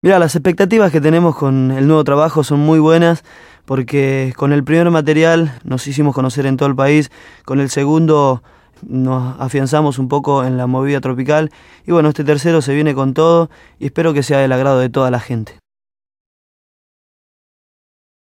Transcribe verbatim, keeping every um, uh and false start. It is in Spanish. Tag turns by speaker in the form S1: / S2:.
S1: Mira, las expectativas que tenemos con el nuevo trabajo son muy buenas porque con el primer material nos hicimos conocer en todo el país, con el segundo nos afianzamos un poco en la movida tropical y bueno, este tercero se viene con todo y espero que sea del agrado de toda la gente.